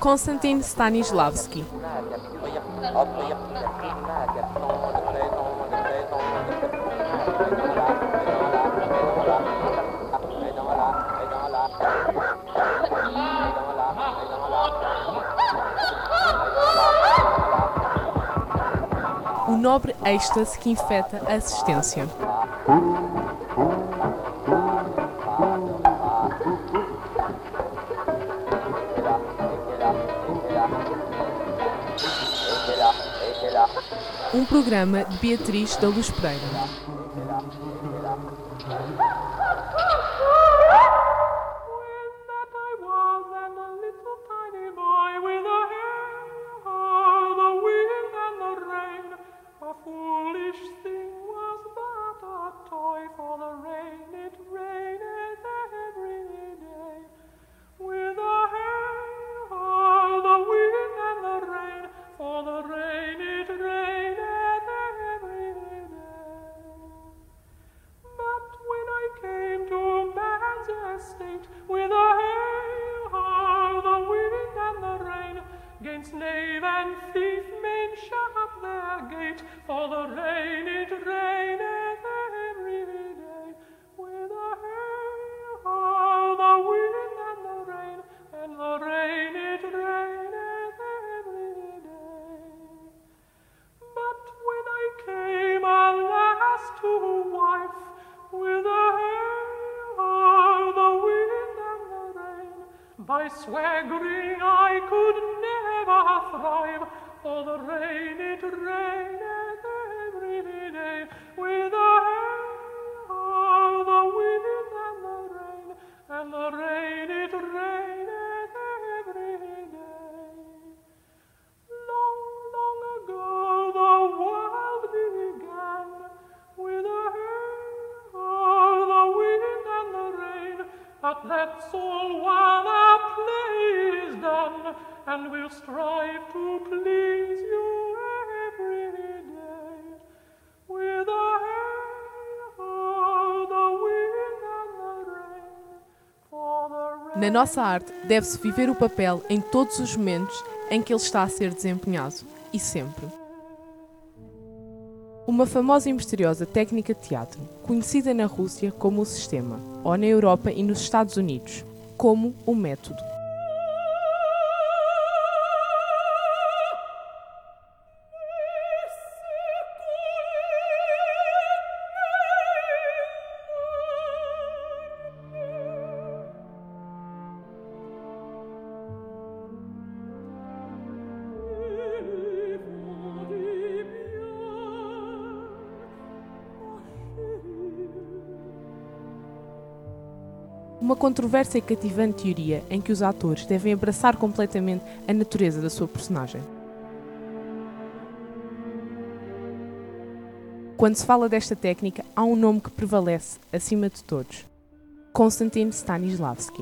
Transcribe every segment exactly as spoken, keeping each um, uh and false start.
Konstantin Stanislavski. O nobre êxtase que infeta a assistência. Um programa de Beatriz da Luz Pereira. Knave and thief may shut up their gate, for the rain it raineth every day. With the hail, how the wind and the rain, and the rain it raineth every day. But when I came alas to wife, with the hail, how the wind and the rain, by swaggering I could never thrive, for the rain it raineth every day. With the hail, how the wind and the rain, and the rain it raineth every day. Long, long ago the world began, with the hail, how the wind and the rain, but that's all while our play is done, and we'll strive to please you every day. With the hail, how the wind and the rain, for the rain. Na nossa arte, deve-se viver o papel em todos os momentos em que ele está a ser desempenhado, e sempre. Uma famosa e misteriosa técnica de teatro, conhecida na Rússia como o sistema, ou na Europa e nos Estados Unidos, como o método. Uma controversa e cativante teoria em que os atores devem abraçar completamente a natureza da sua personagem. Quando se fala desta técnica, há um nome que prevalece acima de todos: Konstantin Stanislavski.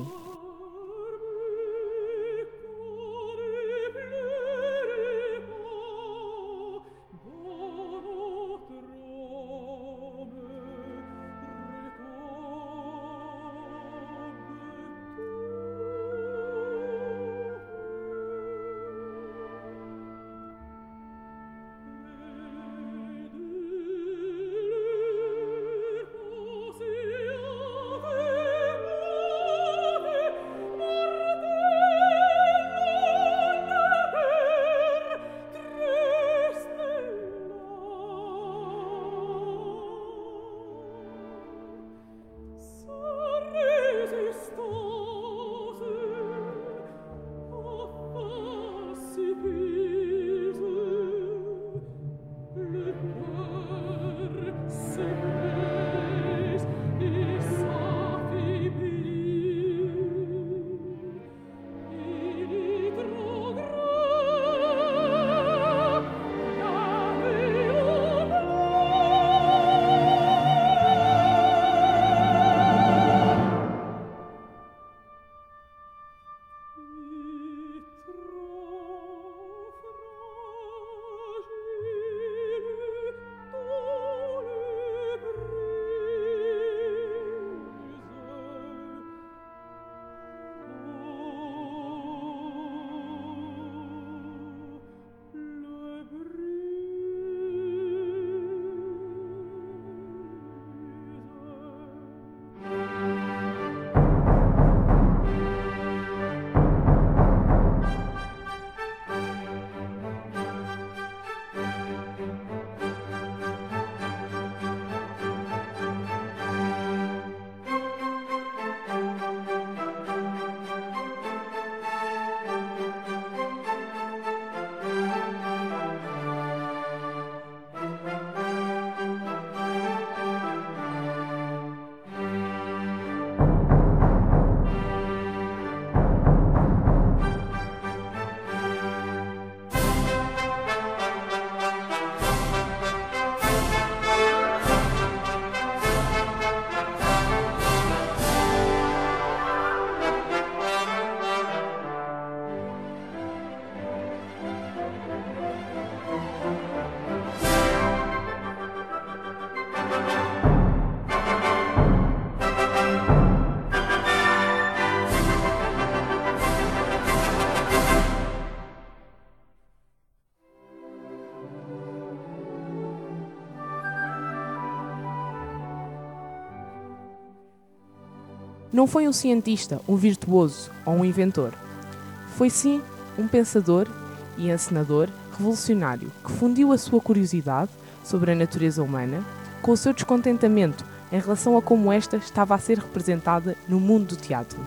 Não foi um cientista, um virtuoso ou um inventor. Foi sim um pensador e encenador revolucionário que fundiu a sua curiosidade sobre a natureza humana com o seu descontentamento em relação a como esta estava a ser representada no mundo do teatro.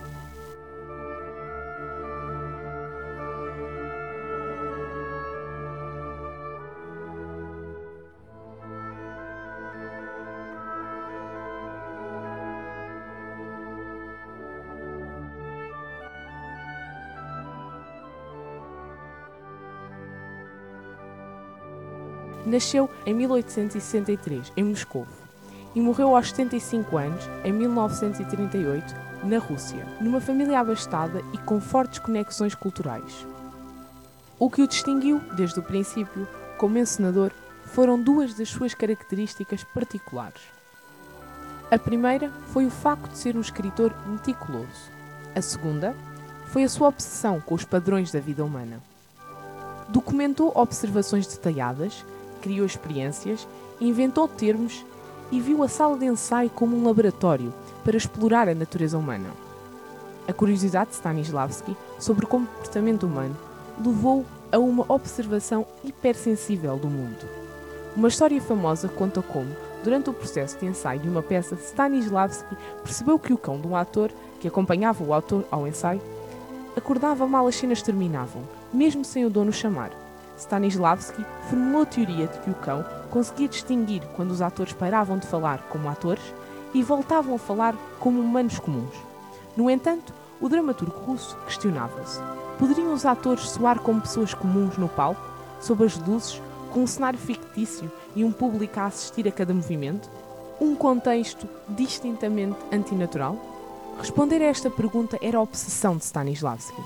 Nasceu em mil oitocentos e sessenta e três, em Moscou, e morreu aos setenta e cinco anos, em mil novecentos e trinta e oito, na Rússia, numa família abastada e com fortes conexões culturais. O que o distinguiu, desde o princípio, como encenador, foram duas das suas características particulares. A primeira foi o facto de ser um escritor meticuloso. A segunda foi a sua obsessão com os padrões da vida humana. Documentou observações detalhadas, criou experiências, inventou termos e viu a sala de ensaio como um laboratório para explorar a natureza humana. A curiosidade de Stanislavski sobre o comportamento humano levou-o a uma observação hipersensível do mundo. Uma história famosa conta como, durante o processo de ensaio de uma peça, Stanislavski percebeu que o cão de um ator, que acompanhava o autor ao ensaio, acordava mal as cenas terminavam, mesmo sem o dono chamar. Stanislavski formulou a teoria de que o cão conseguia distinguir quando os atores paravam de falar como atores e voltavam a falar como humanos comuns. No entanto, o dramaturgo russo questionava-se: poderiam os atores soar como pessoas comuns no palco, sob as luzes, com um cenário fictício e um público a assistir a cada movimento? Um contexto distintamente antinatural? Responder a esta pergunta era a obsessão de Stanislavski.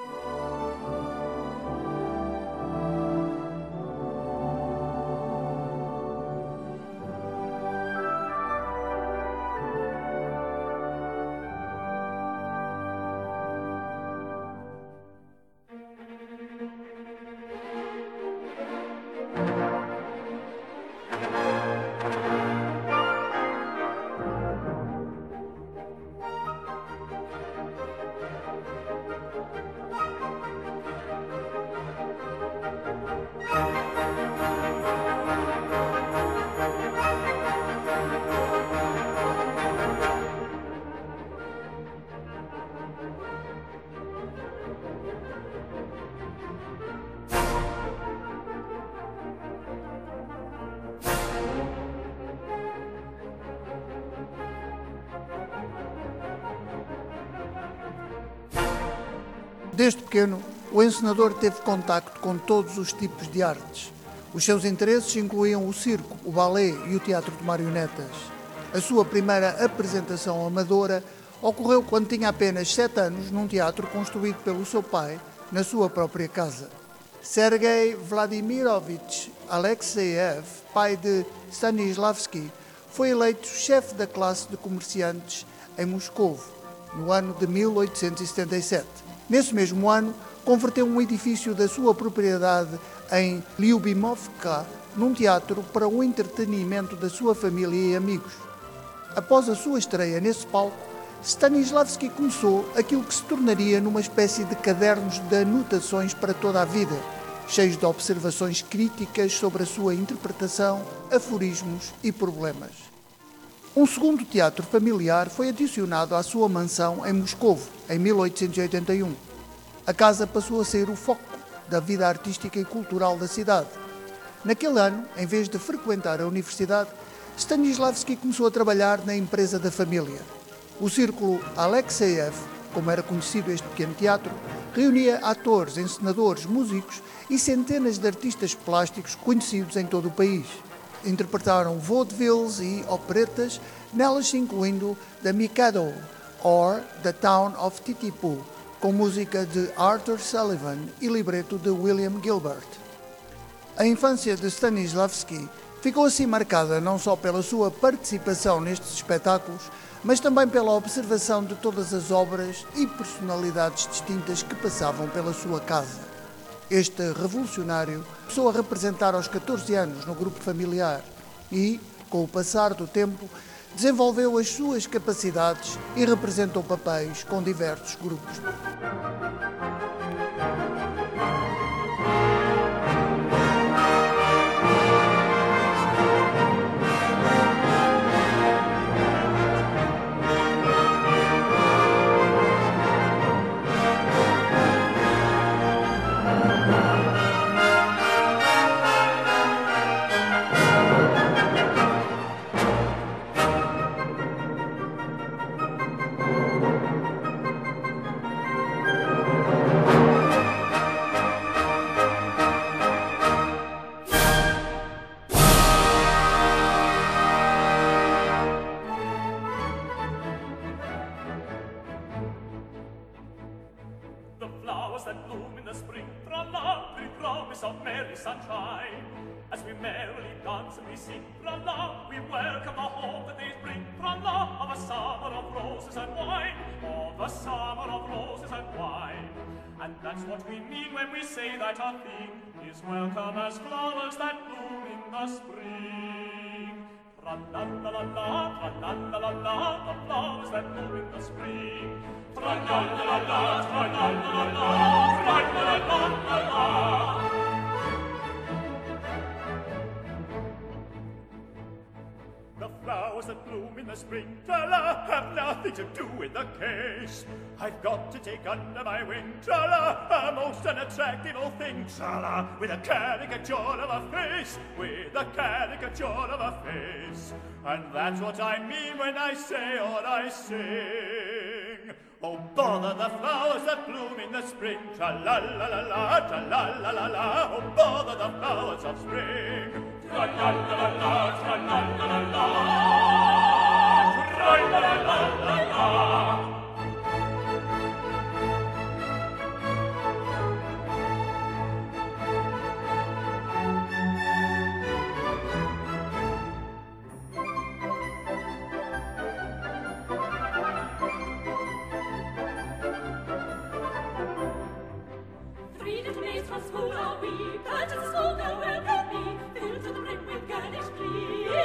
Desde pequeno, o encenador teve contacto com todos os tipos de artes. Os seus interesses incluíam o circo, o balé e o teatro de marionetas. A sua primeira apresentação amadora ocorreu quando tinha apenas sete anos num teatro construído pelo seu pai, na sua própria casa. Sergei Vladimirovich Alexeyev, pai de Stanislavski, foi eleito chefe da classe de comerciantes em Moscou, no ano de mil oitocentos e setenta e sete. Nesse mesmo ano, converteu um edifício da sua propriedade em Lyubimovka num teatro para o entretenimento da sua família e amigos. Após a sua estreia nesse palco, Stanislavski começou aquilo que se tornaria numa espécie de cadernos de anotações para toda a vida, cheios de observações críticas sobre a sua interpretação, aforismos e problemas. Um segundo teatro familiar foi adicionado à sua mansão em Moscou, em mil oitocentos e oitenta e um. A casa passou a ser o foco da vida artística e cultural da cidade. Naquele ano, em vez de frequentar a universidade, Stanislavski começou a trabalhar na empresa da família. O Círculo Alexeyev, como era conhecido este pequeno teatro, reunia atores, encenadores, músicos e centenas de artistas plásticos conhecidos em todo o país. Interpretaram vaudevilles e operetas, nelas incluindo The Mikado, or The Town of Titipu, com música de Arthur Sullivan e libreto de William Gilbert. A infância de Stanislavski ficou assim marcada não só pela sua participação nestes espetáculos, mas também pela observação de todas as obras e personalidades distintas que passavam pela sua casa. Este revolucionário começou a representar aos catorze anos no grupo familiar e, com o passar do tempo, Desenvolveu as suas capacidades e representou papéis com diversos grupos. The flowers that bloom in the spring, tra-la, we promise of merry sunshine. As we merrily dance and we sing, tra-la, we welcome the hope that they bring, tra-la, of a summer of roses and wine, of a summer of roses and wine. And that's what we mean when we say that a thing is welcome as flowers that bloom in the spring. Tra-la-la-la-la, tra-la-la-la-la, the flowers that bloom in the spring. Tra-la-la-la-la, tra-la-la-la-la, tra-la-la-la-la. The flowers that bloom in the spring, tra-la, have nothing to do with the case. I've got to take under my wing, tra-la, a most unattractive old thing, tra-la, with a caricature of a face, with a caricature of a face. And that's what I mean when I say or I sing. Oh, bother the flowers that bloom in the spring, tra-la-la-la-la, tra-la-la-la-la, oh, bother the flowers of spring. Tra-la-la-la-la, tra-la-la-la-la, tra-la-la-la-la. Three little maids from school are we, purchase a school girl welcome me, filled to the brim with girlish glee.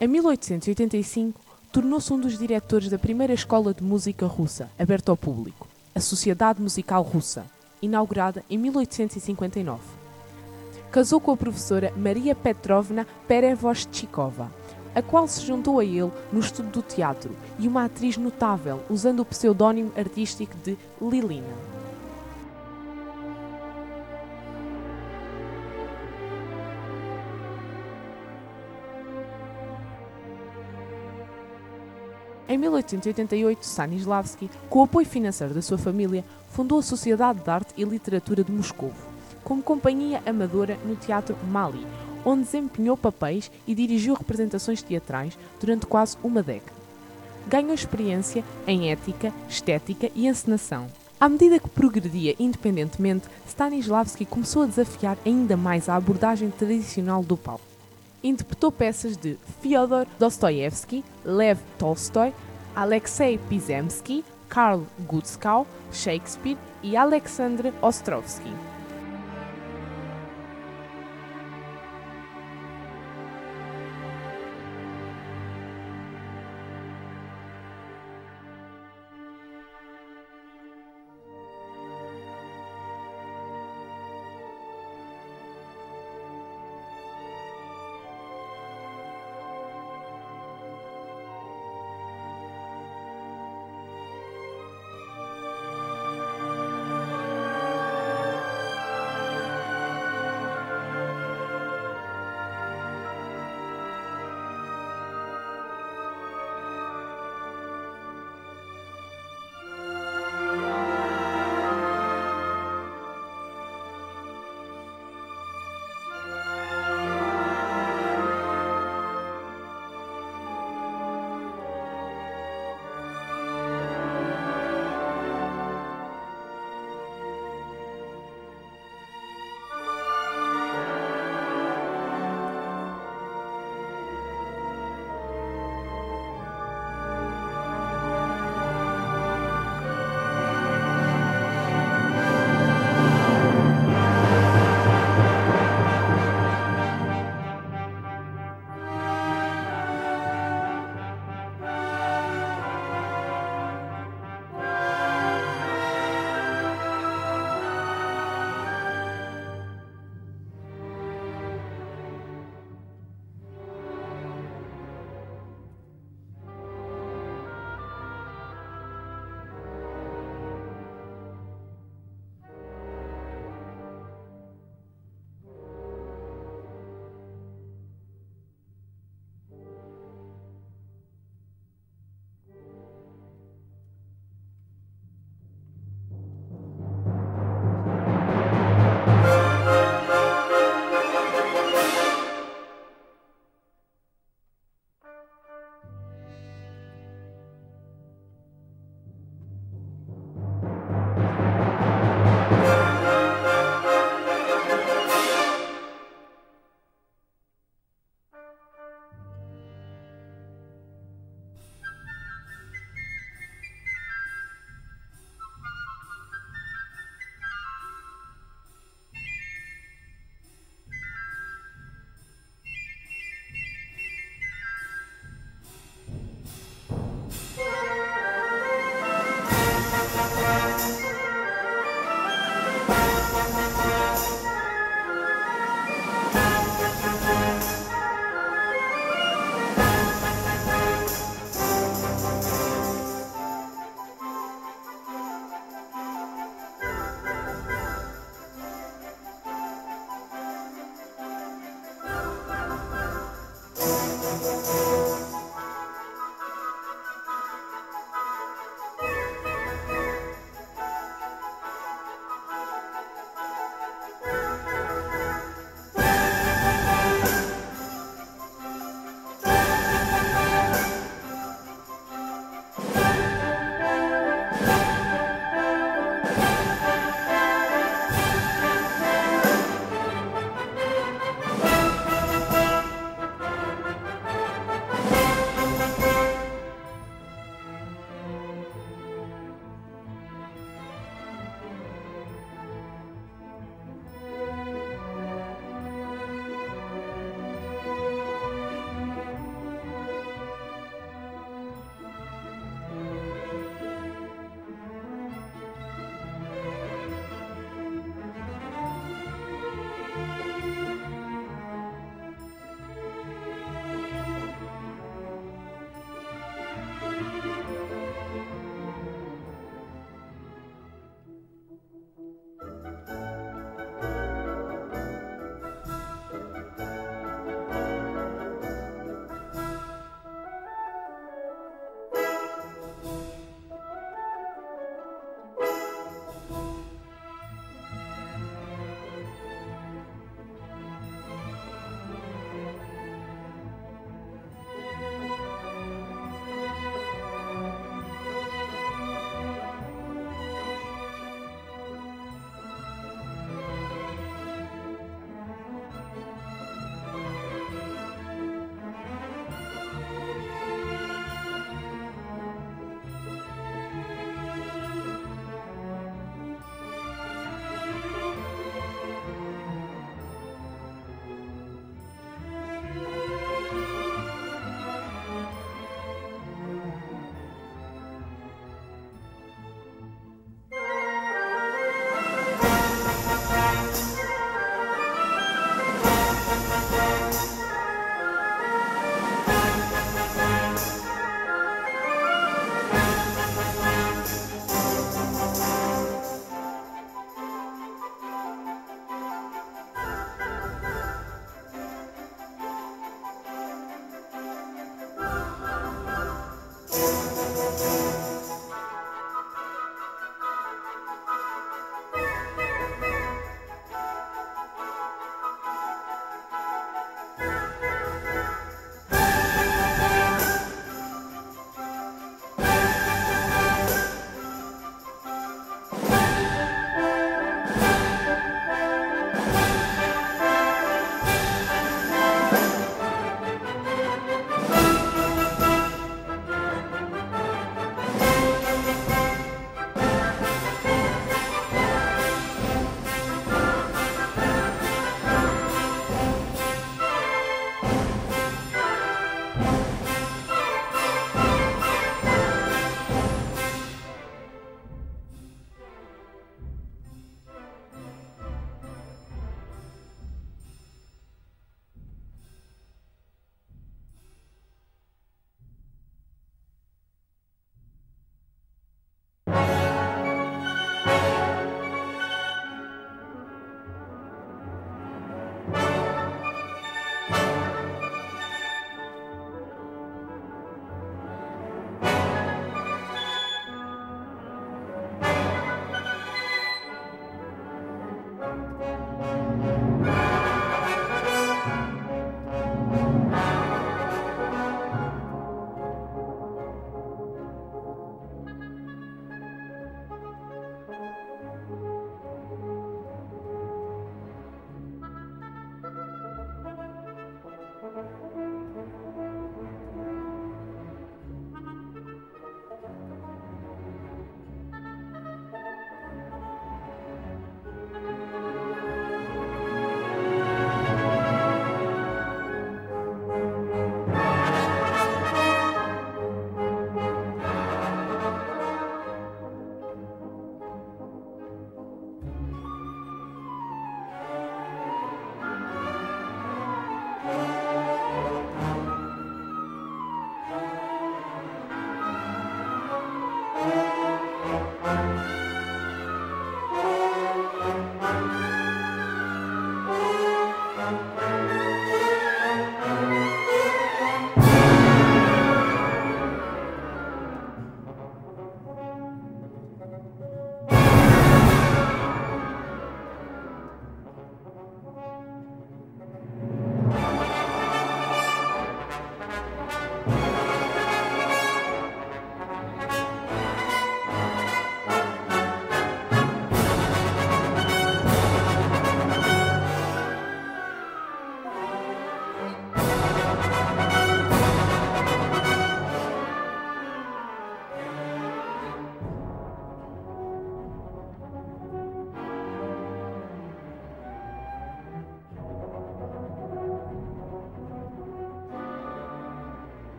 Em mil oitocentos e oitenta e cinco, tornou-se um dos diretores da primeira escola de música russa, aberta ao público, a Sociedade Musical Russa, inaugurada em mil oitocentos e cinquenta e nove. Casou com a professora Maria Petrovna Perevoshchikova, a qual se juntou a ele no estudo do teatro, e uma atriz notável, usando o pseudónimo artístico de Lilina. Em mil oitocentos e oitenta e oito, Stanislavski, com o apoio financeiro da sua família, fundou a Sociedade de Arte e Literatura de Moscovo, como companhia amadora no Teatro Mali, onde desempenhou papéis e dirigiu representações teatrais durante quase uma década. Ganhou experiência em ética, estética e encenação. À medida que progredia independentemente, Stanislavski começou a desafiar ainda mais a abordagem tradicional do palco. Interpretou peças de Fyodor Dostoiévski, Lev Tolstói, Alexei Pizemski, Karl Gutzkow, Shakespeare e Alexandre Ostrovsky.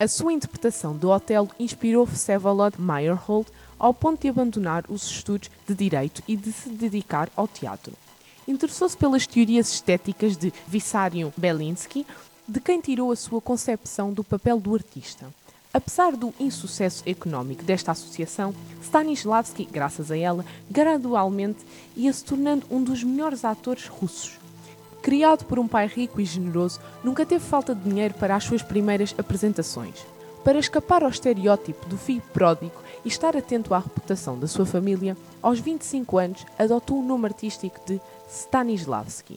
A sua interpretação do Otelo inspirou Vsevolod Meyerhold ao ponto de abandonar os estudos de Direito e de se dedicar ao teatro. Interessou-se pelas teorias estéticas de Vissarion Belinsky, de quem tirou a sua concepção do papel do artista. Apesar do insucesso económico desta associação, Stanislavski, graças a ela, gradualmente ia se tornando um dos melhores atores russos. Criado por um pai rico e generoso, nunca teve falta de dinheiro para as suas primeiras apresentações. Para escapar ao estereótipo do filho pródigo e estar atento à reputação da sua família, aos vinte e cinco anos adotou o nome artístico de Stanislavski.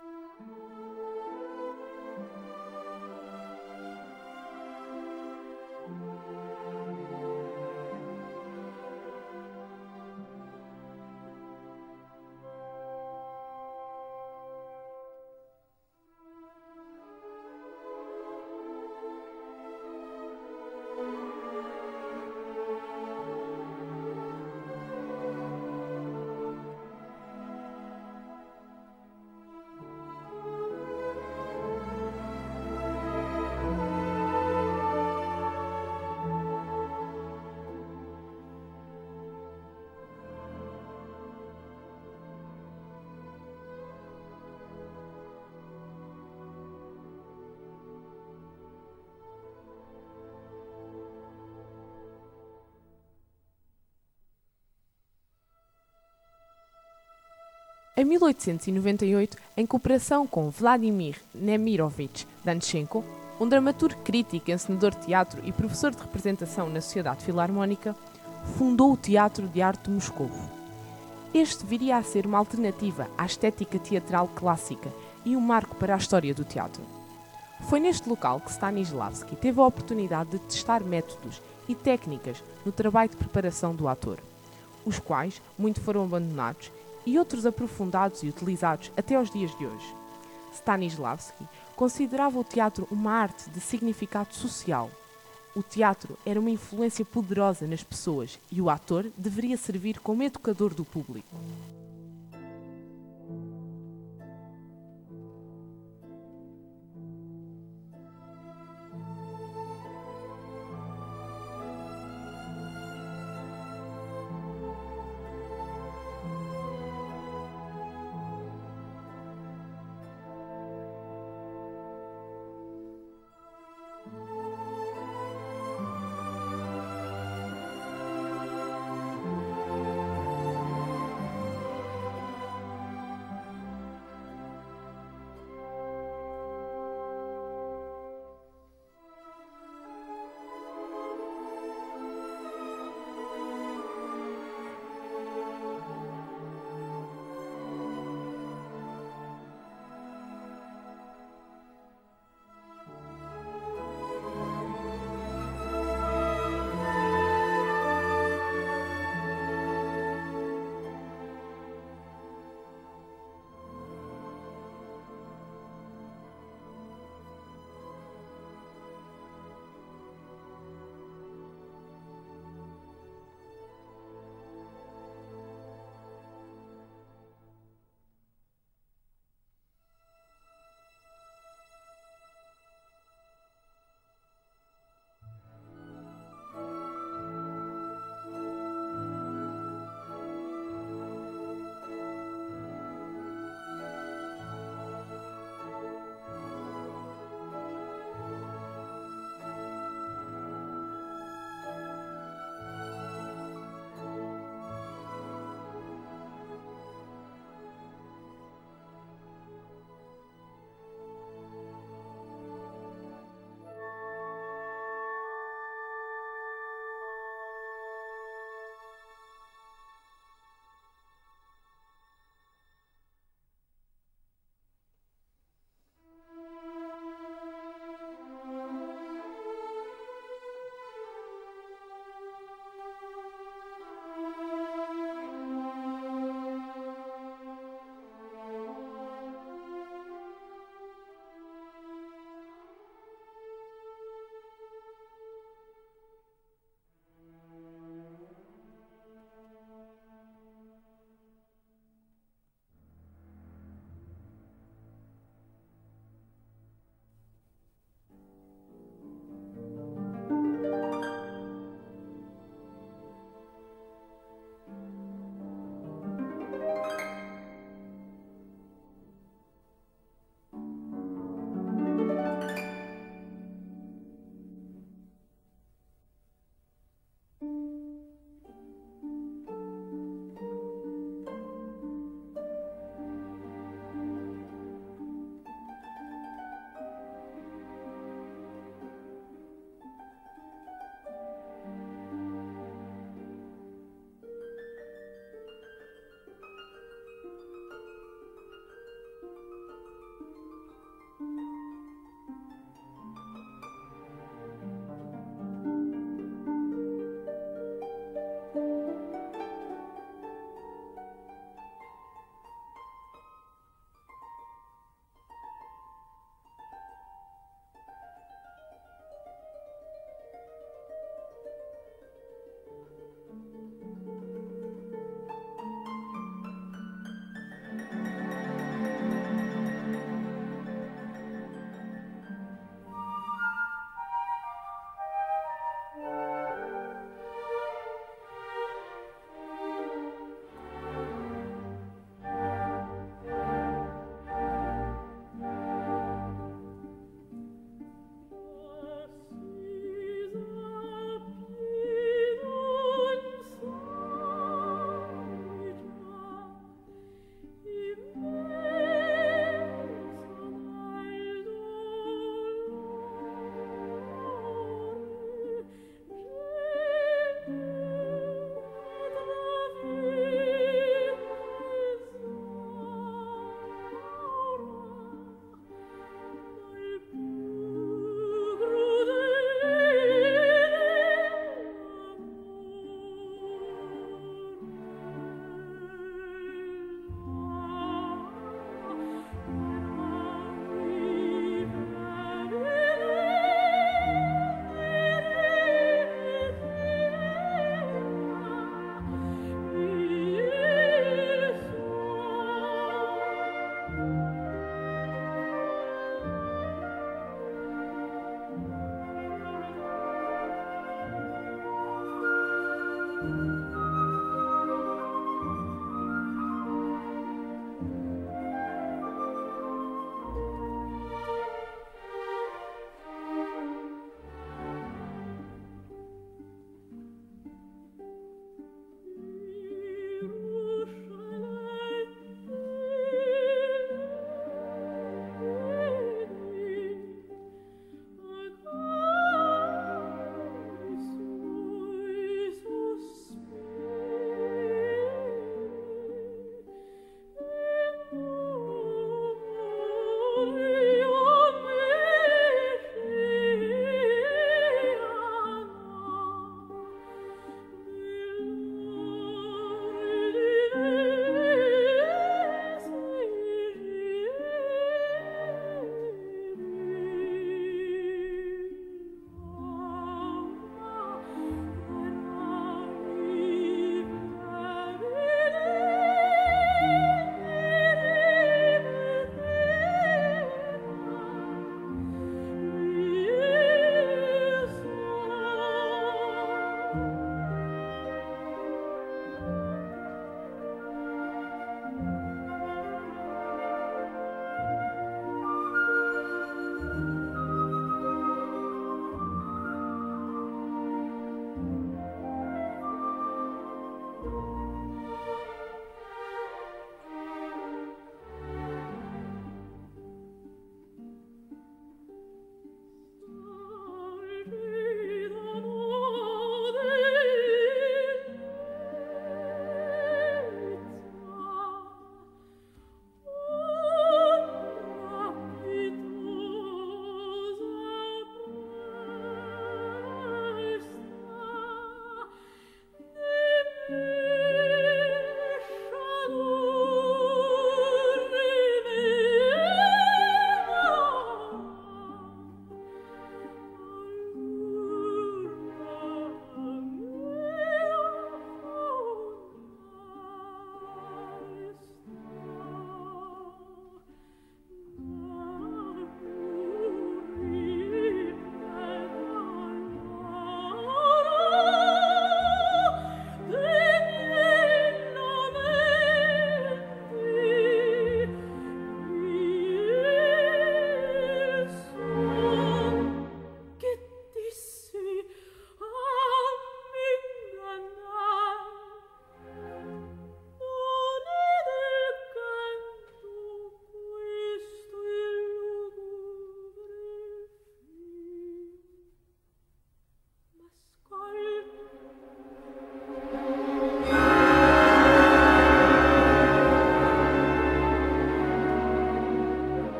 Em mil oitocentos e noventa e oito, em cooperação com Vladimir Nemirovich Danchenko, um dramaturgo crítico, encenador de teatro e professor de representação na Sociedade Filarmónica, fundou o Teatro de Arte de Moscovo. Este viria a ser uma alternativa à estética teatral clássica e um marco para a história do teatro. Foi neste local que Stanislavski teve a oportunidade de testar métodos e técnicas no trabalho de preparação do ator, os quais muito foram abandonados e outros aprofundados e utilizados até aos dias de hoje. Stanislavski considerava o teatro uma arte de significado social. O teatro era uma influência poderosa nas pessoas e o ator deveria servir como educador do público.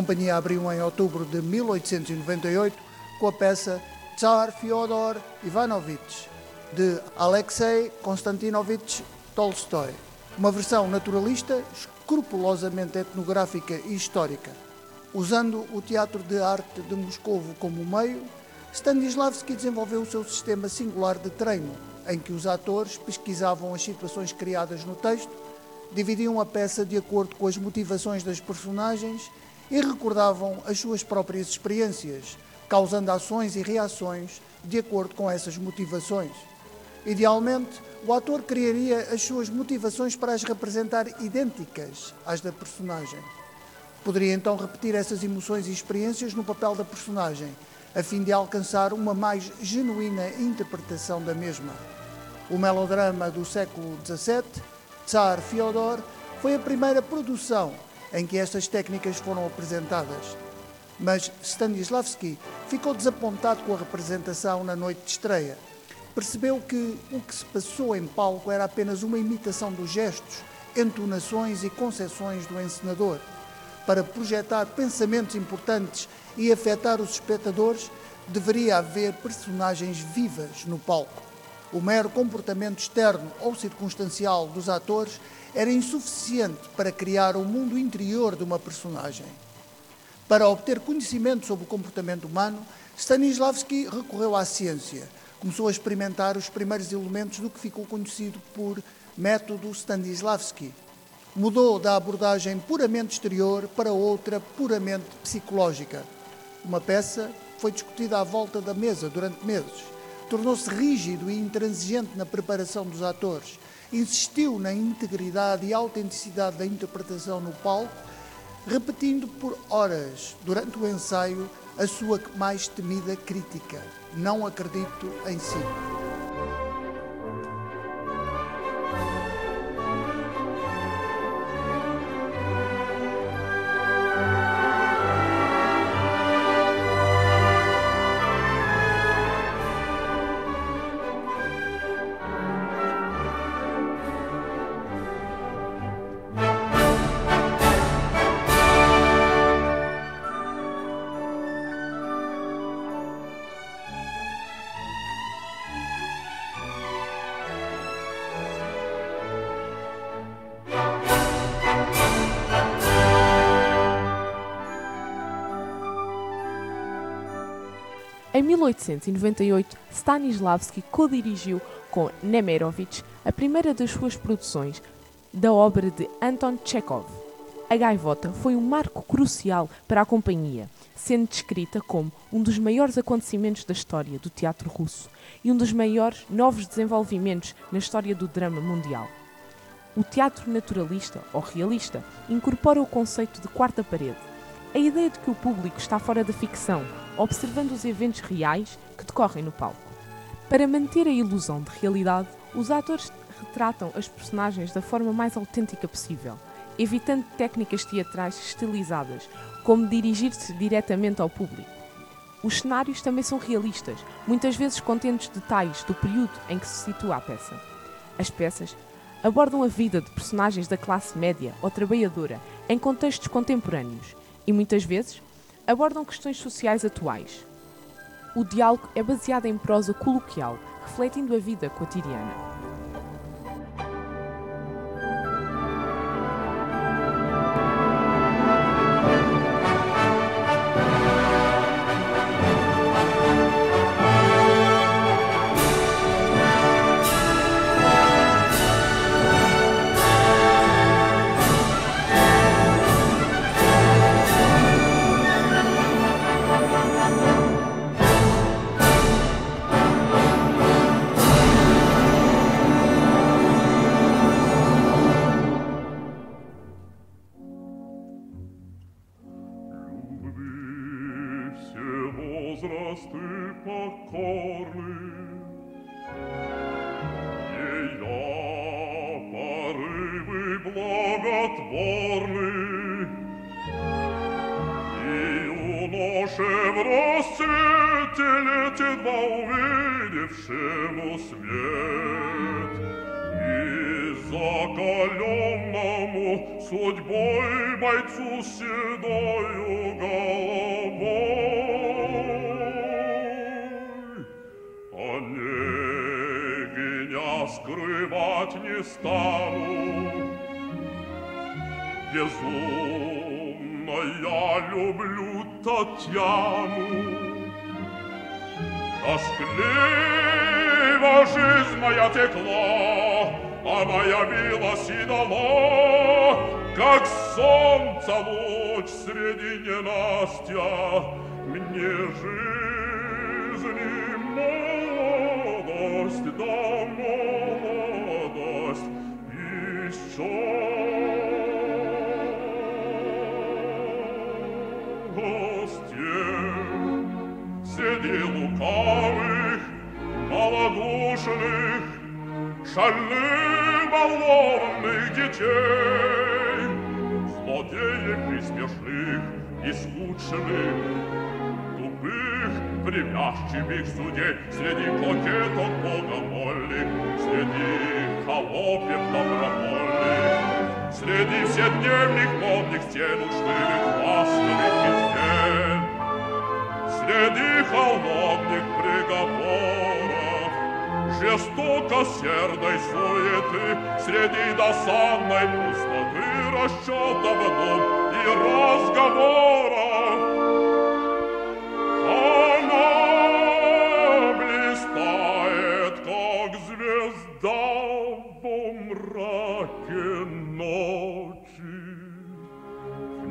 companhia abriu em outubro de mil oitocentos e noventa e oito com a peça Tsar Fyodor Ivanovich, de Alexei Konstantinovich Tolstói, uma versão naturalista, escrupulosamente etnográfica e histórica. Usando o Teatro de Arte de Moscovo como meio, Stanislavski desenvolveu o seu sistema singular de treino, em que os atores pesquisavam as situações criadas no texto, dividiam a peça de acordo com as motivações das personagens e recordavam as suas próprias experiências, causando ações e reações de acordo com essas motivações. Idealmente, o ator criaria as suas motivações para as representar idênticas às da personagem. Poderia então repetir essas emoções e experiências no papel da personagem, a fim de alcançar uma mais genuína interpretação da mesma. O melodrama do século dezassete, Tsar Fyodor, foi a primeira produção em que estas técnicas foram apresentadas. Mas Stanislavski ficou desapontado com a representação na noite de estreia. Percebeu que o que se passou em palco era apenas uma imitação dos gestos, entonações e conceções do encenador. Para projetar pensamentos importantes e afetar os espectadores, deveria haver personagens vivas no palco. O mero comportamento externo ou circunstancial dos atores era insuficiente para criar o mundo interior de uma personagem. Para obter conhecimento sobre o comportamento humano, Stanislavski recorreu à ciência. Começou a experimentar os primeiros elementos do que ficou conhecido por método Stanislavski. Mudou da abordagem puramente exterior para outra puramente psicológica. Uma peça foi discutida à volta da mesa durante meses. Tornou-se rígido e intransigente na preparação dos atores. Insistiu na integridade e autenticidade da interpretação no palco, repetindo por horas, durante o ensaio, a sua mais temida crítica: não acredito em si. Em mil oitocentos e noventa e oito, Stanislavski co-dirigiu com Nemirovich a primeira das suas produções da obra de Anton Chekhov. A Gaivota foi um marco crucial para a companhia, sendo descrita como um dos maiores acontecimentos da história do teatro russo e um dos maiores novos desenvolvimentos na história do drama mundial. O teatro naturalista, ou realista, incorpora o conceito de quarta parede, a ideia de que o público está fora da ficção, observando os eventos reais que decorrem no palco. Para manter a ilusão de realidade, os atores retratam as personagens da forma mais autêntica possível, evitando técnicas teatrais estilizadas, como dirigir-se diretamente ao público. Os cenários também são realistas, muitas vezes contendo detalhes do período em que se situa a peça. As peças abordam a vida de personagens da classe média ou trabalhadora em contextos contemporâneos e, muitas vezes, abordam questões sociais atuais. O diálogo é baseado em prosa coloquial, refletindo a vida cotidiana. Возрасты покорны, ее порывы благотворны, и юноше в расцвете лет едва увидевшему свет, из-за закаленному судьбой бойцу с седою головой. Онегиня скрывать не стану, безумно я люблю Татьяну. Тоскливо жизнь моя текла, она явилась и дала, как солнце луч среди ненастья, мне жизни молодость, да молодость еще. Среди лукавых, малодушных, шальных, баллонных детей, злодеев и смешных, и скучных, тупых, привязчивых судей, среди кокеток богомольных, среди холопьев добровольных, среди вседневных модных стен ушлых, ласковых пиздец, среди холодных приговоров, жестокосердой суеты, среди досадной пустоты, расчетов дум и разговоров, она блистает, как звезда во мраке ночи, в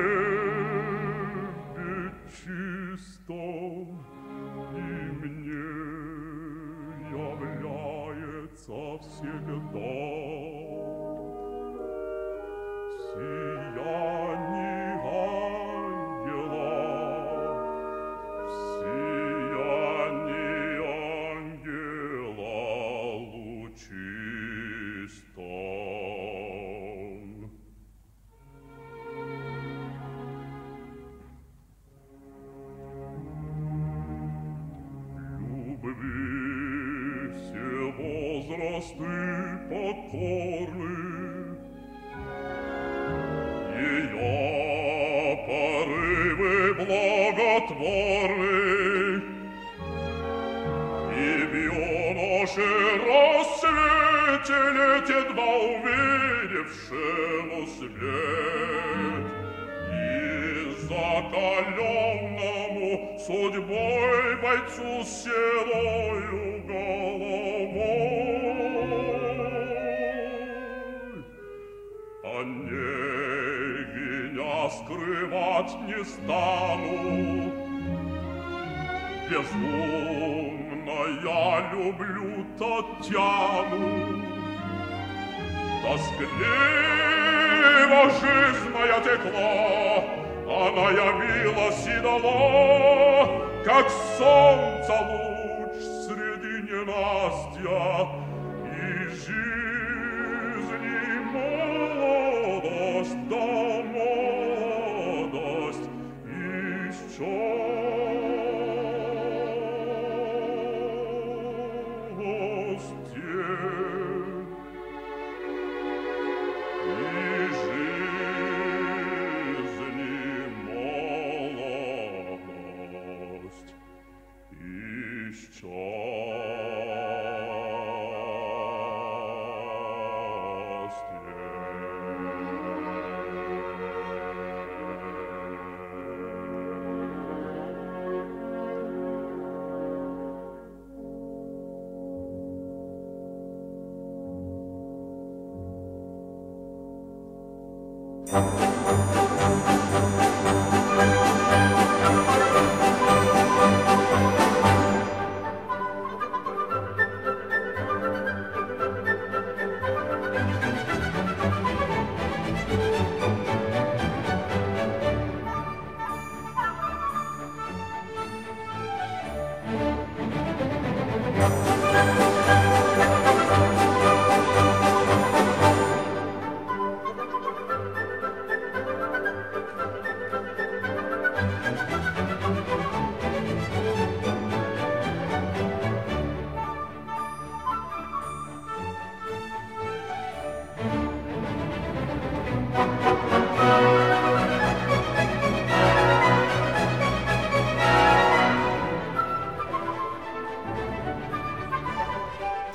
небе чистом, и мне является всегда сияние ангела, сияние ангела лучистом. Любви все возрасты покорны, ее порывы благотворны, и в юноше рассвете летит два увидевшему свет, и закаленному судьбой бойцу с седою головой. Онегиня скрывать не стану, безумно я люблю Татьяну. Тоскливо жизнь моя текла, она явилась и дала, как солнце луч среди ненастья, и жизни молодость, да молодость еще.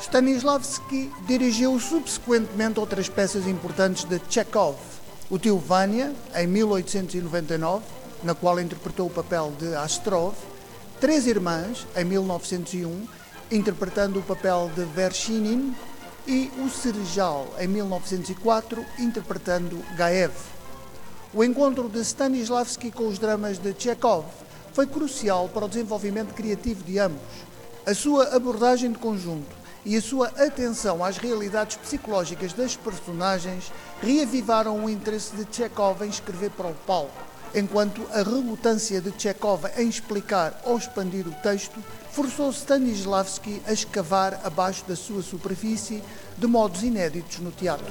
Stanislavski dirigiu subsequentemente outras peças importantes de Chekhov. O Tio Vânia, em mil oitocentos e noventa e nove, na qual interpretou o papel de Astrov. Três Irmãs, em mil novecentos e um, interpretando o papel de Vershinin. E O Cerejal, em mil novecentos e quatro, interpretando Gaev. O encontro de Stanislavski com os dramas de Chekhov foi crucial para o desenvolvimento criativo de ambos. A sua abordagem de conjunto e a sua atenção às realidades psicológicas das personagens reavivaram o interesse de Chekhov em escrever para o palco, enquanto a relutância de Chekhov em explicar ou expandir o texto forçou Stanislavski a escavar abaixo da sua superfície de modos inéditos no teatro.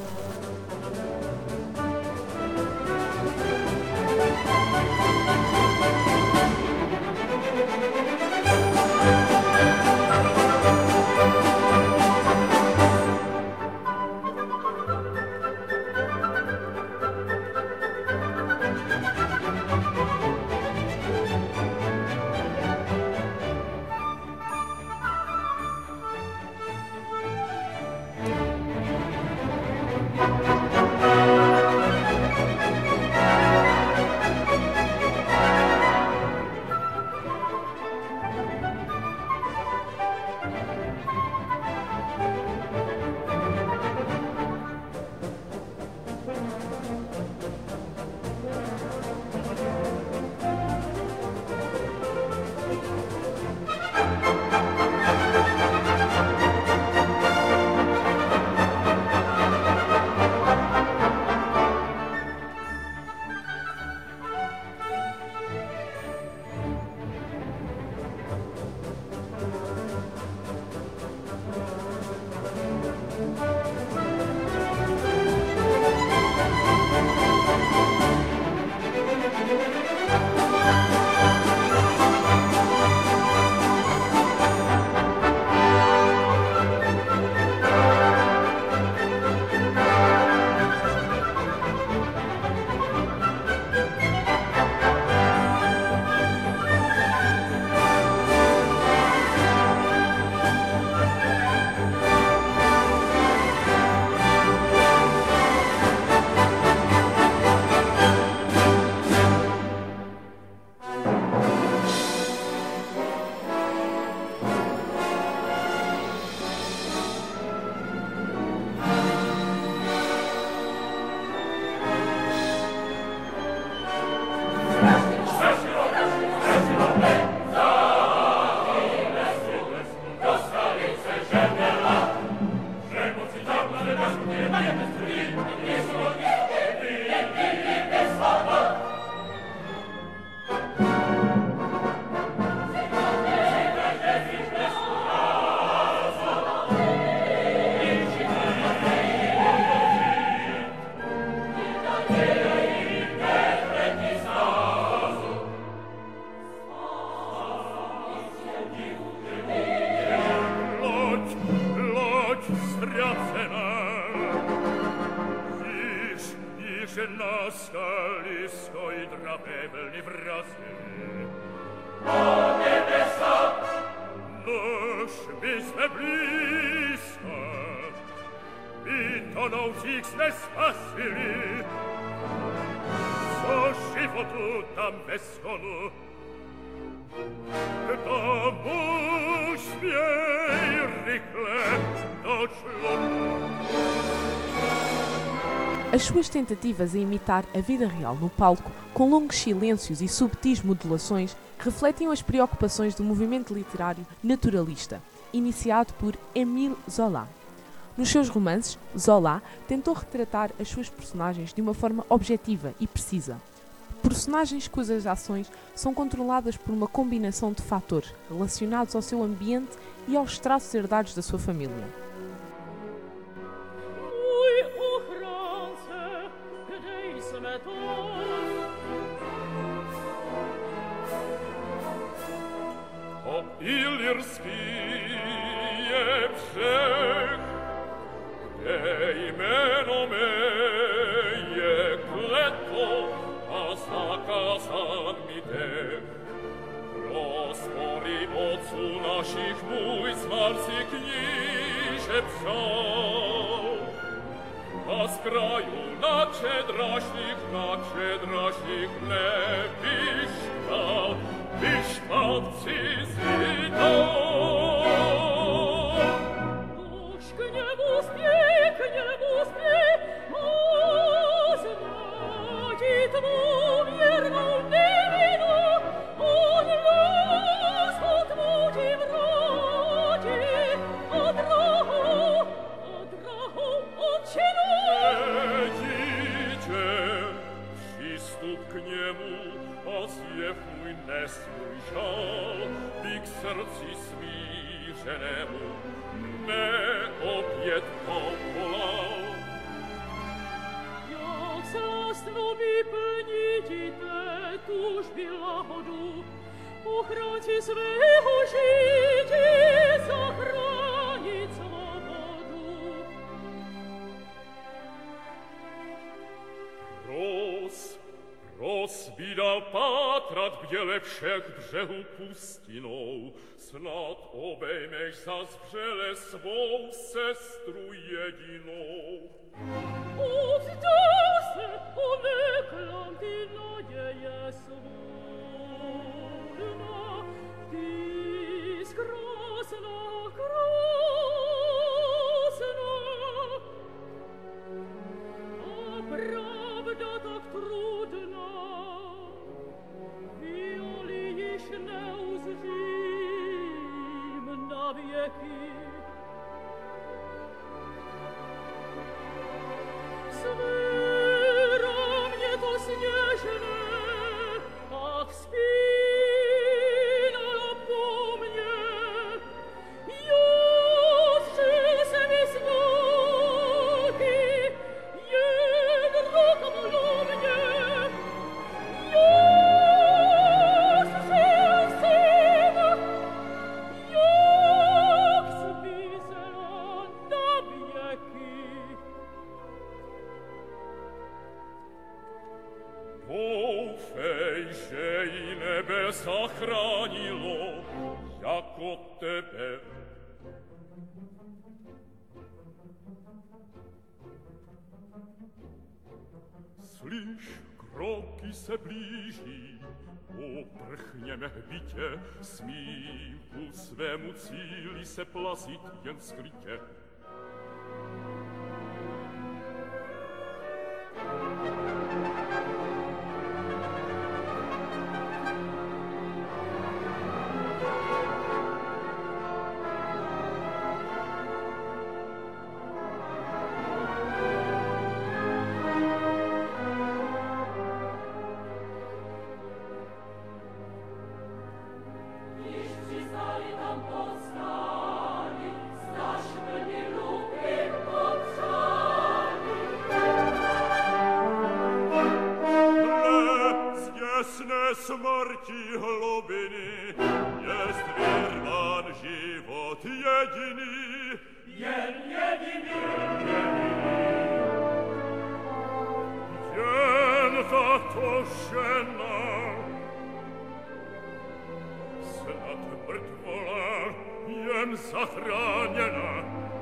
As suas tentativas em imitar a vida real no palco, com longos silêncios e subtis modulações, refletem as preocupações do movimento literário naturalista, iniciado por Émile Zola. Nos seus romances, Zola tentou retratar as suas personagens de uma forma objetiva e precisa. Personagens cujas ações são controladas por uma combinação de fatores relacionados ao seu ambiente e aos traços herdados da sua família. Los Stvorí ocu našich mój zmarsi kníže psal. A z kraju na čedrašných, na čedrašných nevyštal, vyštal cizidol. Už k nemu spěj, k nemu spěj, oznati tvou věrnou nevinu, on lásku tvou ti vrátí, a drahou, a drahou odčinu. Dítě, přistup k němu a zjev můj nesmůj žal, by k srdci smířenému mé opět povolal. Jak zastno vyplniti té tužby lahodu, uchránci svého žití, zachránit svobodu. Ros, ros vydal pátrat bděle všech břehů pustinou, snad obejmeš zas vřele svou sestru jedinou. Povzdal se, oneklam ty naděje svůdna, ty zkrásná, krásná. A pravda tak trudná, violi již neuzřím na věky. Svěra mě to sněžné, ach spínalo po mně. Jostřil se mi sňoky, jen rok mlo mě. Jostřil jsem, jak zmizela na věky. Doufej, že i nebe zachránilo jako tebe. Slyš, kroky se blíží, oprchněme hbitě, smím ku svému cíli se plazit jen skrytě. Již přistali tam povstání, snaž plní luky popřání. Z jasné smrti hlubiny jest wyrwan život jediný. Jen jediný. Jen tato žena snad mrtvola, jen zachráněna.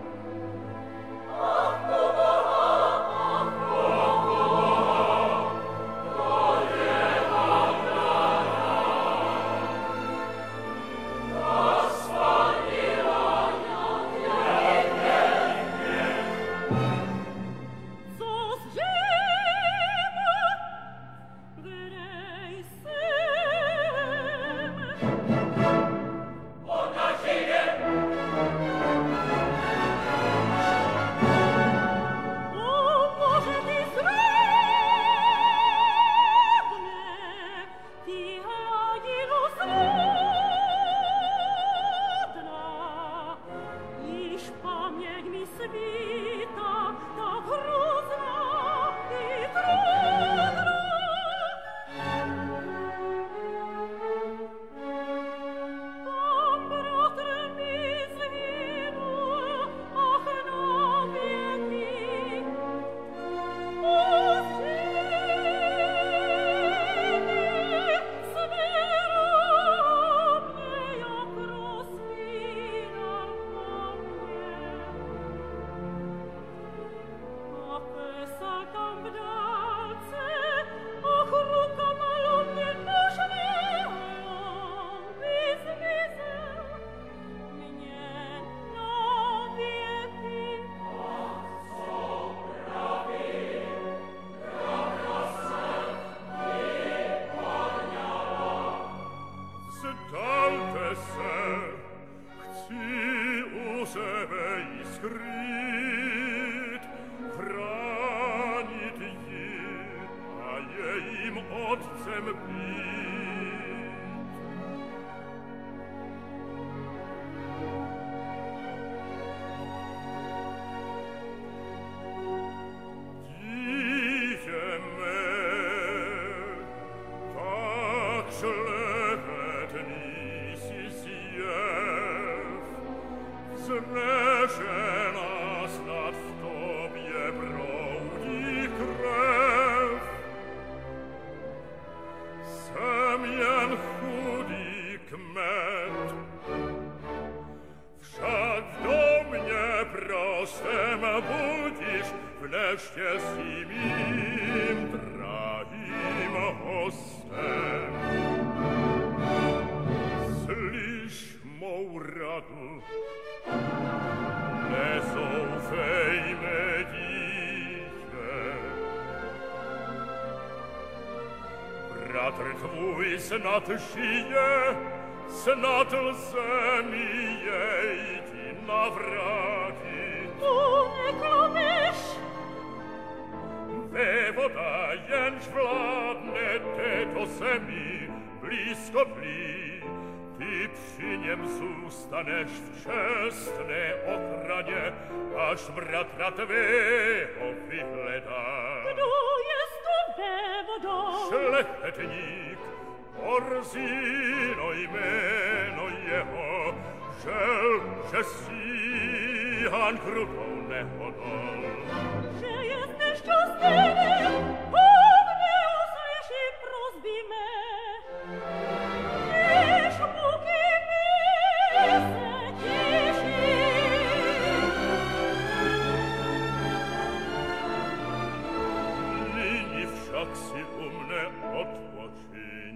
Cos živa, verej sem. Ona žije! skryt, chránit ji a jejím otcem být. Dítě mé, tak šlechetný si zjev, vznešená snad v tobě proudí krev. Jsem jen chudý kmet, však v domě prostém budíš v neštěstí mým drahým hostem. Slyš mou radu, nezoufej mé dítě. Bratr tvůj snad žije, snad lze mi jej ti navrátit. Tu neklameš, Vévoda, jenž vládne této zemi, blízko blí, ty při něm zůstaneš v čestné ochraně, až bratra tvého vyhledá. kdo jest to vévoda? Šlechetník, Orsino jméno jeho, žel, že stíhan krutou nehodol. Že jest nešťastný, Bůh neuslyší prosby mé. Těž muky mi se těší. Nyní však si u mne odpočiň.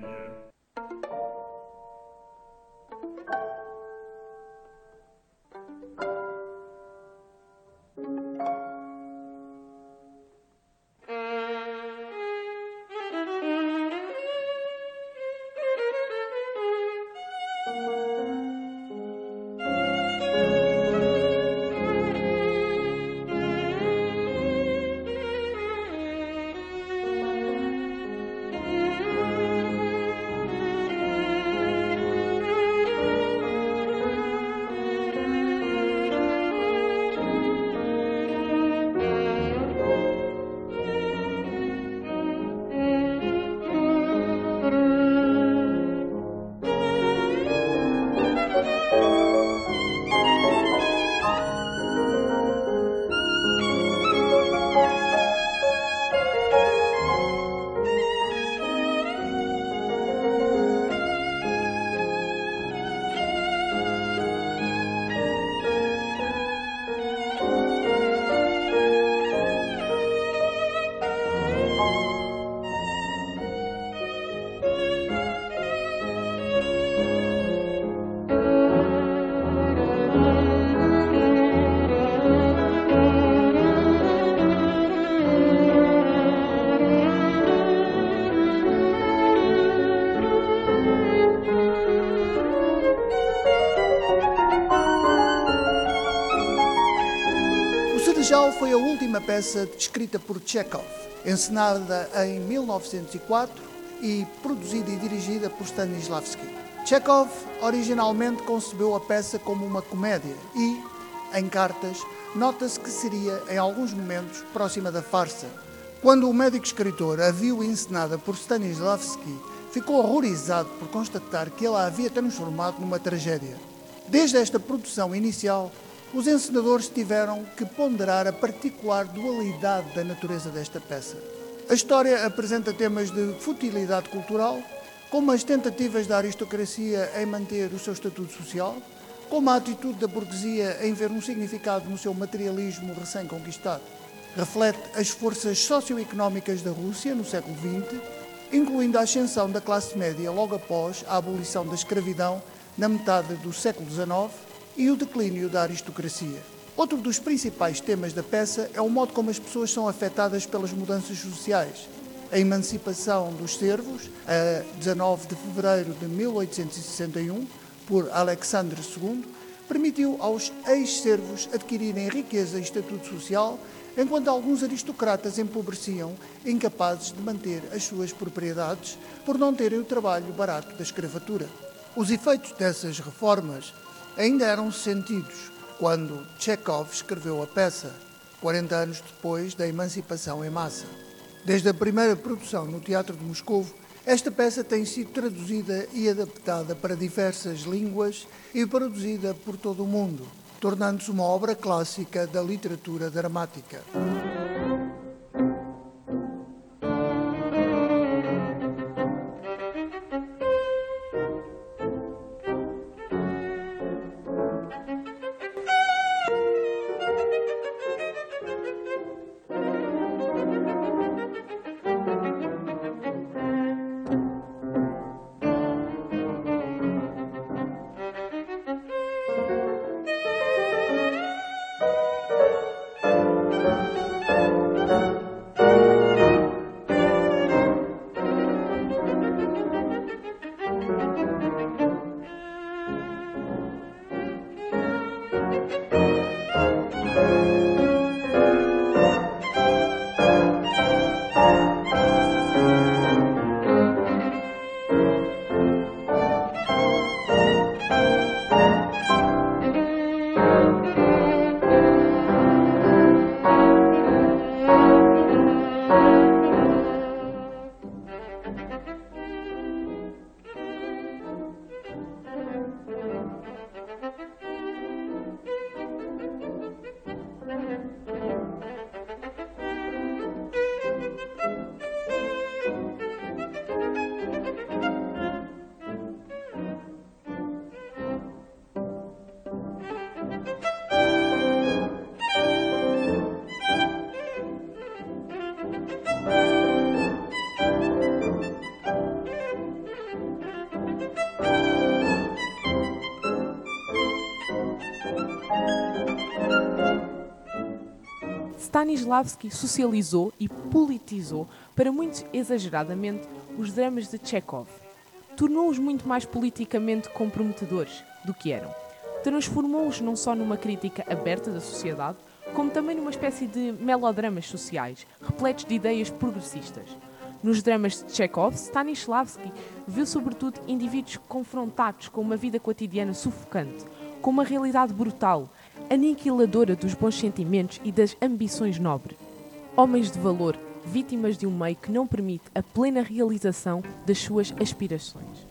Cerejal foi a última peça escrita por Chekhov, encenada em mil novecentos e quatro e produzida e dirigida por Stanislavski. Chekhov originalmente concebeu a peça como uma comédia e, em cartas, nota-se que seria, em alguns momentos, próxima da farsa. Quando o médico escritor a viu encenada por Stanislavski, ficou horrorizado por constatar que ele a havia transformado numa tragédia. Desde esta produção inicial, os encenadores tiveram que ponderar a particular dualidade da natureza desta peça. A história apresenta temas de futilidade cultural, como as tentativas da aristocracia em manter o seu estatuto social, como a atitude da burguesia em ver um significado no seu materialismo recém-conquistado. Reflete as forças socioeconómicas da Rússia no século vinte, incluindo a ascensão da classe média logo após a abolição da escravidão na metade do século dezenove e o declínio da aristocracia. Outro dos principais temas da peça é o modo como as pessoas são afetadas pelas mudanças sociais. A emancipação dos servos, a dezanove de fevereiro de mil oitocentos e sessenta e um, por Alexandre segundo, permitiu aos ex-servos adquirirem riqueza e estatuto social, enquanto alguns aristocratas empobreciam, incapazes de manter as suas propriedades por não terem o trabalho barato da escravatura. Os efeitos dessas reformas ainda eram sentidos quando Chekhov escreveu a peça, quarenta anos depois da emancipação em massa. Desde a primeira produção no Teatro de Moscovo, esta peça tem sido traduzida e adaptada para diversas línguas e produzida por todo o mundo, tornando-se uma obra clássica da literatura dramática. Stanislavski socializou e politizou, para muitos exageradamente, os dramas de Chekhov. Tornou-os muito mais politicamente comprometedores do que eram. Transformou-os não só numa crítica aberta da sociedade, como também numa espécie de melodramas sociais, repletos de ideias progressistas. Nos dramas de Chekhov, Stanislavski viu sobretudo indivíduos confrontados com uma vida cotidiana sufocante, com uma realidade brutal, aniquiladora dos bons sentimentos e das ambições nobres. Homens de valor, vítimas de um meio que não permite a plena realização das suas aspirações.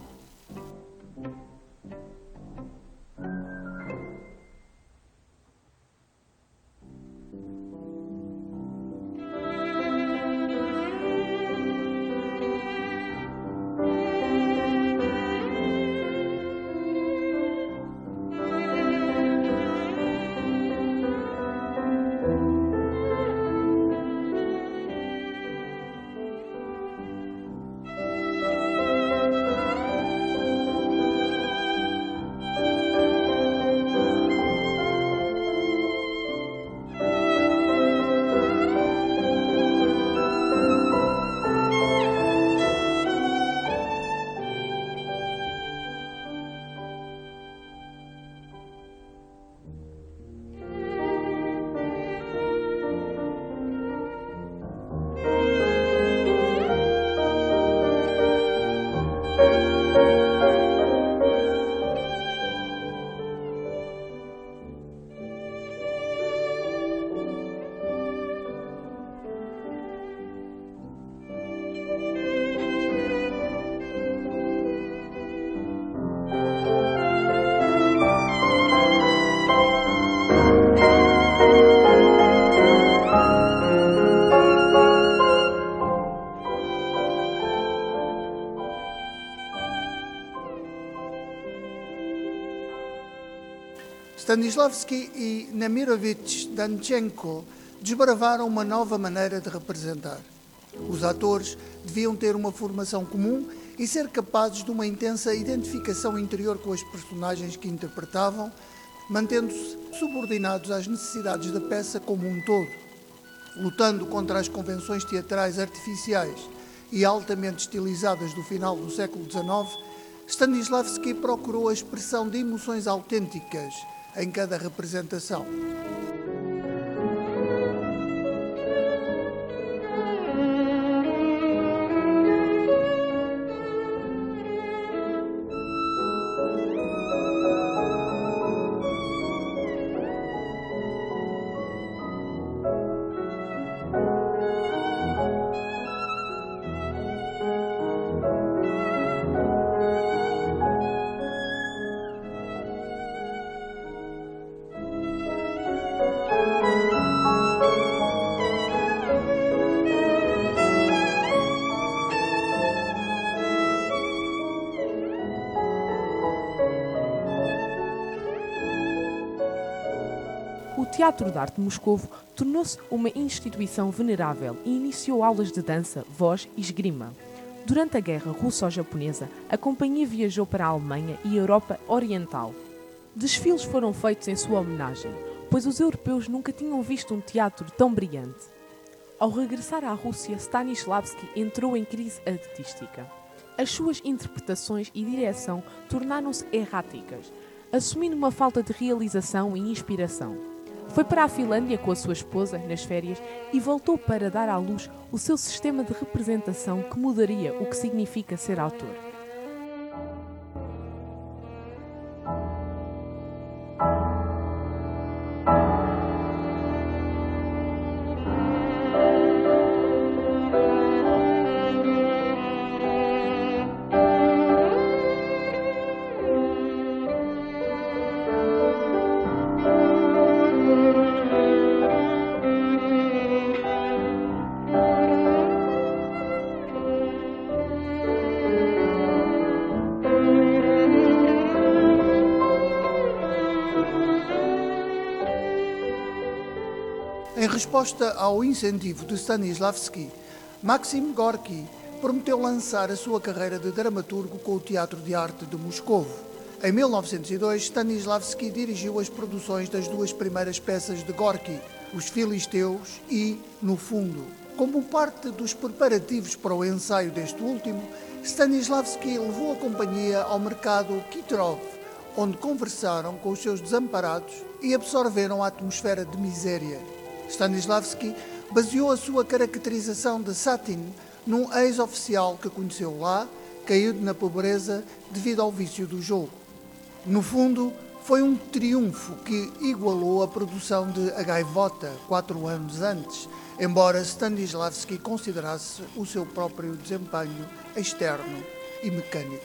Stanislavski e Nemirovich Danchenko desbravaram uma nova maneira de representar. Os atores deviam ter uma formação comum e ser capazes de uma intensa identificação interior com as personagens que interpretavam, mantendo-se subordinados às necessidades da peça como um todo, lutando contra as convenções teatrais artificiais e altamente estilizadas do final do século dezenove. Stanislavski procurou a expressão de emoções autênticas em cada representação. O Teatro de Arte de Moscovo tornou-se uma instituição venerável e iniciou aulas de dança, voz e esgrima. Durante a Guerra Russo-Japonesa, a companhia viajou para a Alemanha e a Europa Oriental. Desfiles foram feitos em sua homenagem, pois os europeus nunca tinham visto um teatro tão brilhante. Ao regressar à Rússia, Stanislavski entrou em crise artística. As suas interpretações e direção tornaram-se erráticas, assumindo uma falta de realização e inspiração. Foi para a Finlândia com a sua esposa, nas férias, e voltou para dar à luz o seu sistema de representação que mudaria o que significa ser autor. Em resposta ao incentivo de Stanislavski, Maxim Gorki prometeu lançar a sua carreira de dramaturgo com o Teatro de Arte de Moscovo. Em mil novecentos e dois, Stanislavski dirigiu as produções das duas primeiras peças de Gorki, Os Filisteus e No Fundo. Como parte dos preparativos para o ensaio deste último, Stanislavski levou a companhia ao mercado Kitrov, onde conversaram com os seus desamparados e absorveram a atmosfera de miséria. Stanislavski baseou a sua caracterização de Satin num ex-oficial que conheceu lá, caído na pobreza devido ao vício do jogo. No fundo, foi um triunfo que igualou a produção de A Gaivota, quatro anos antes, embora Stanislavski considerasse o seu próprio desempenho externo e mecânico.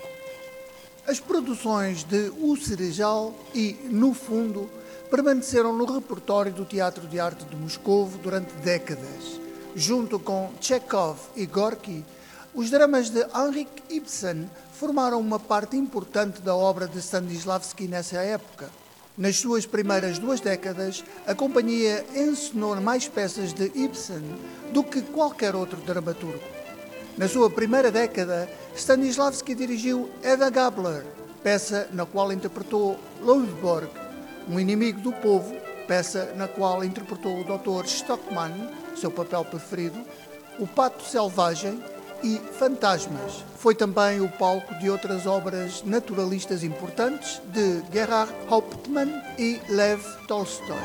As produções de O Cerejal e No Fundo permaneceram no repertório do Teatro de Arte de Moscovo durante décadas. Junto com Chekhov e Gorki, os dramas de Henrik Ibsen formaram uma parte importante da obra de Stanislavski nessa época. Nas suas primeiras duas décadas, a companhia encenou mais peças de Ibsen do que qualquer outro dramaturgo. Na sua primeira década, Stanislavski dirigiu Hedda Gabler, peça na qual interpretou Lovborg, um inimigo do povo, peça na qual interpretou o doutor Stockmann, seu papel preferido, O Pato Selvagem e Fantasmas. Foi também o palco de outras obras naturalistas importantes de Gerhard Hauptmann e Lev Tolstói.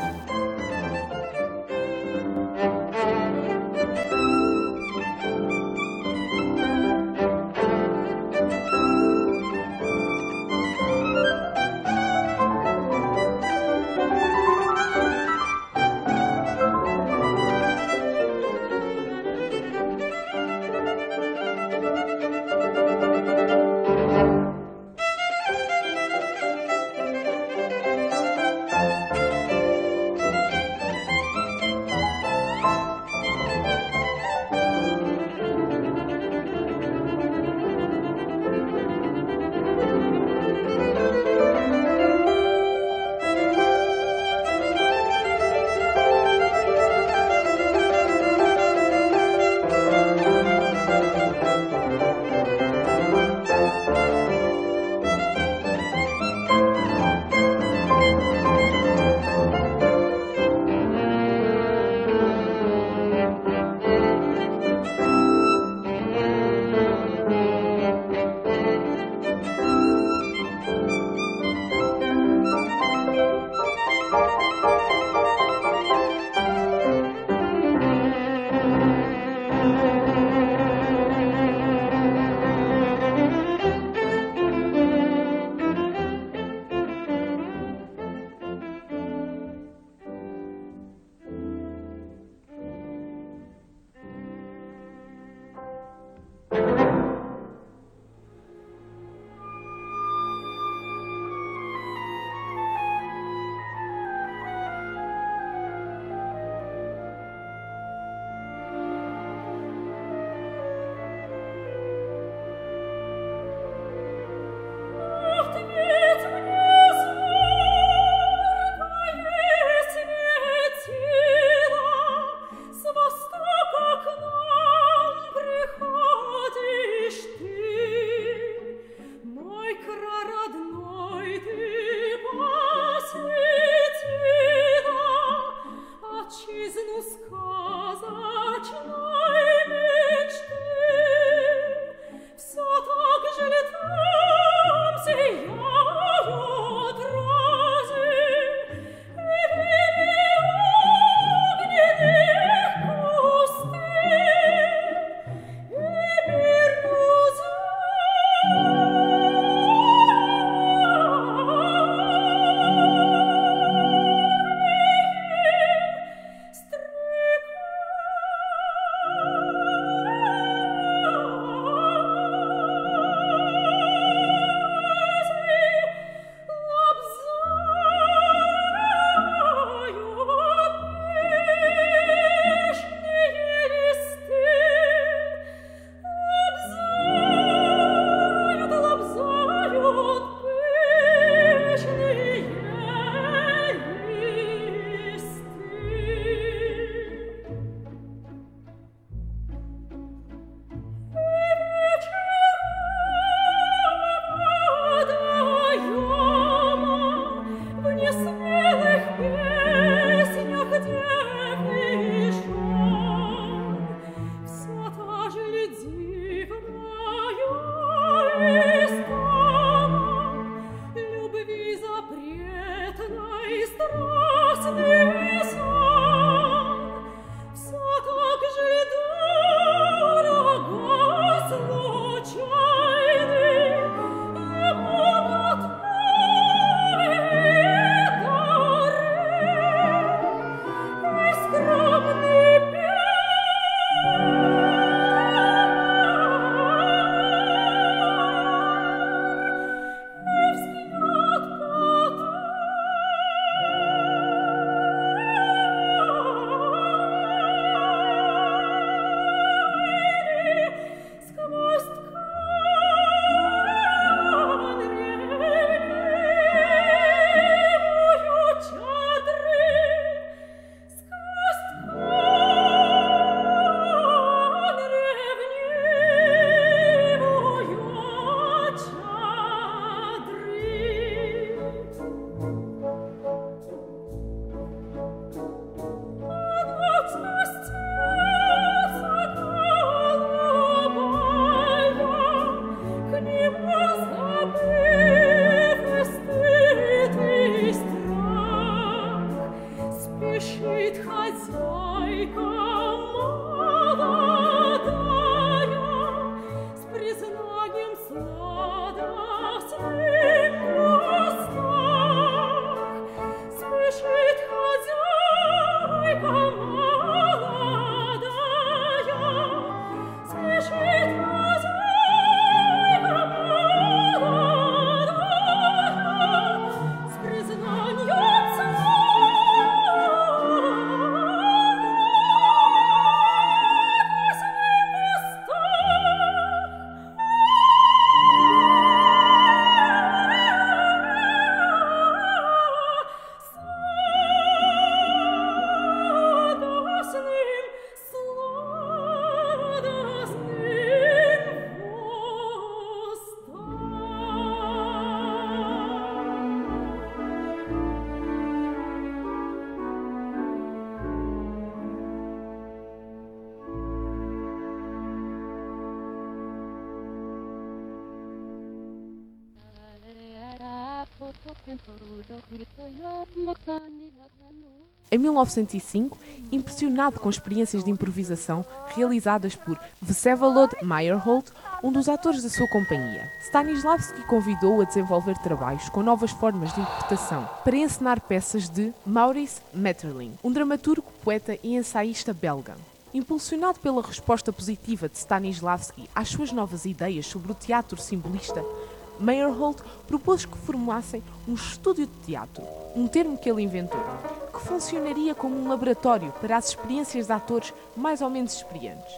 Em mil novecentos e cinco, impressionado com experiências de improvisação realizadas por Vsevolod Meyerhold, um dos atores da sua companhia, Stanislavski convidou-o a desenvolver trabalhos com novas formas de interpretação para encenar peças de Maurice Maeterlinck, um dramaturgo, poeta e ensaísta belga. Impulsionado pela resposta positiva de Stanislavski às suas novas ideias sobre o teatro simbolista, Meyerhold propôs que formassem um estúdio de teatro, um termo que ele inventou, que funcionaria como um laboratório para as experiências de atores mais ou menos experientes.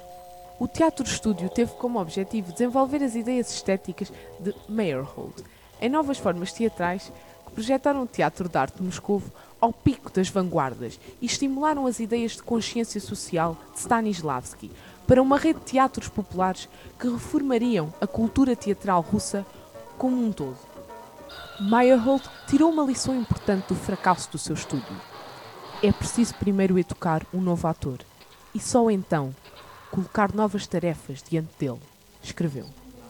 O teatro-estúdio teve como objetivo desenvolver as ideias estéticas de Meyerhold em novas formas teatrais que projetaram o teatro de arte de Moscovo ao pico das vanguardas e estimularam as ideias de consciência social de Stanislavski para uma rede de teatros populares que reformariam a cultura teatral russa como um todo. Meyerhold tirou uma lição importante do fracasso do seu estúdio. É preciso primeiro educar um novo ator e só então colocar novas tarefas diante dele, escreveu.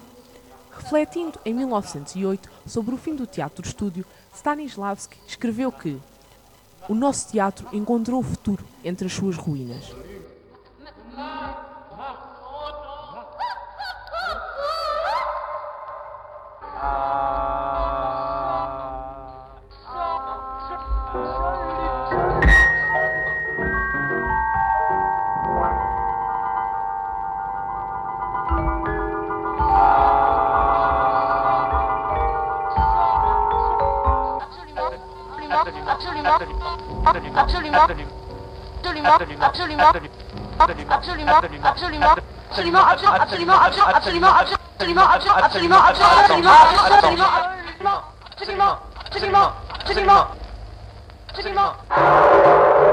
Refletindo em mil novecentos e oito sobre o fim do teatro-estúdio, Stanislavski escreveu que o nosso teatro encontrou o futuro entre as suas ruínas. Absolument, absolument, absolument, absolument, absolument.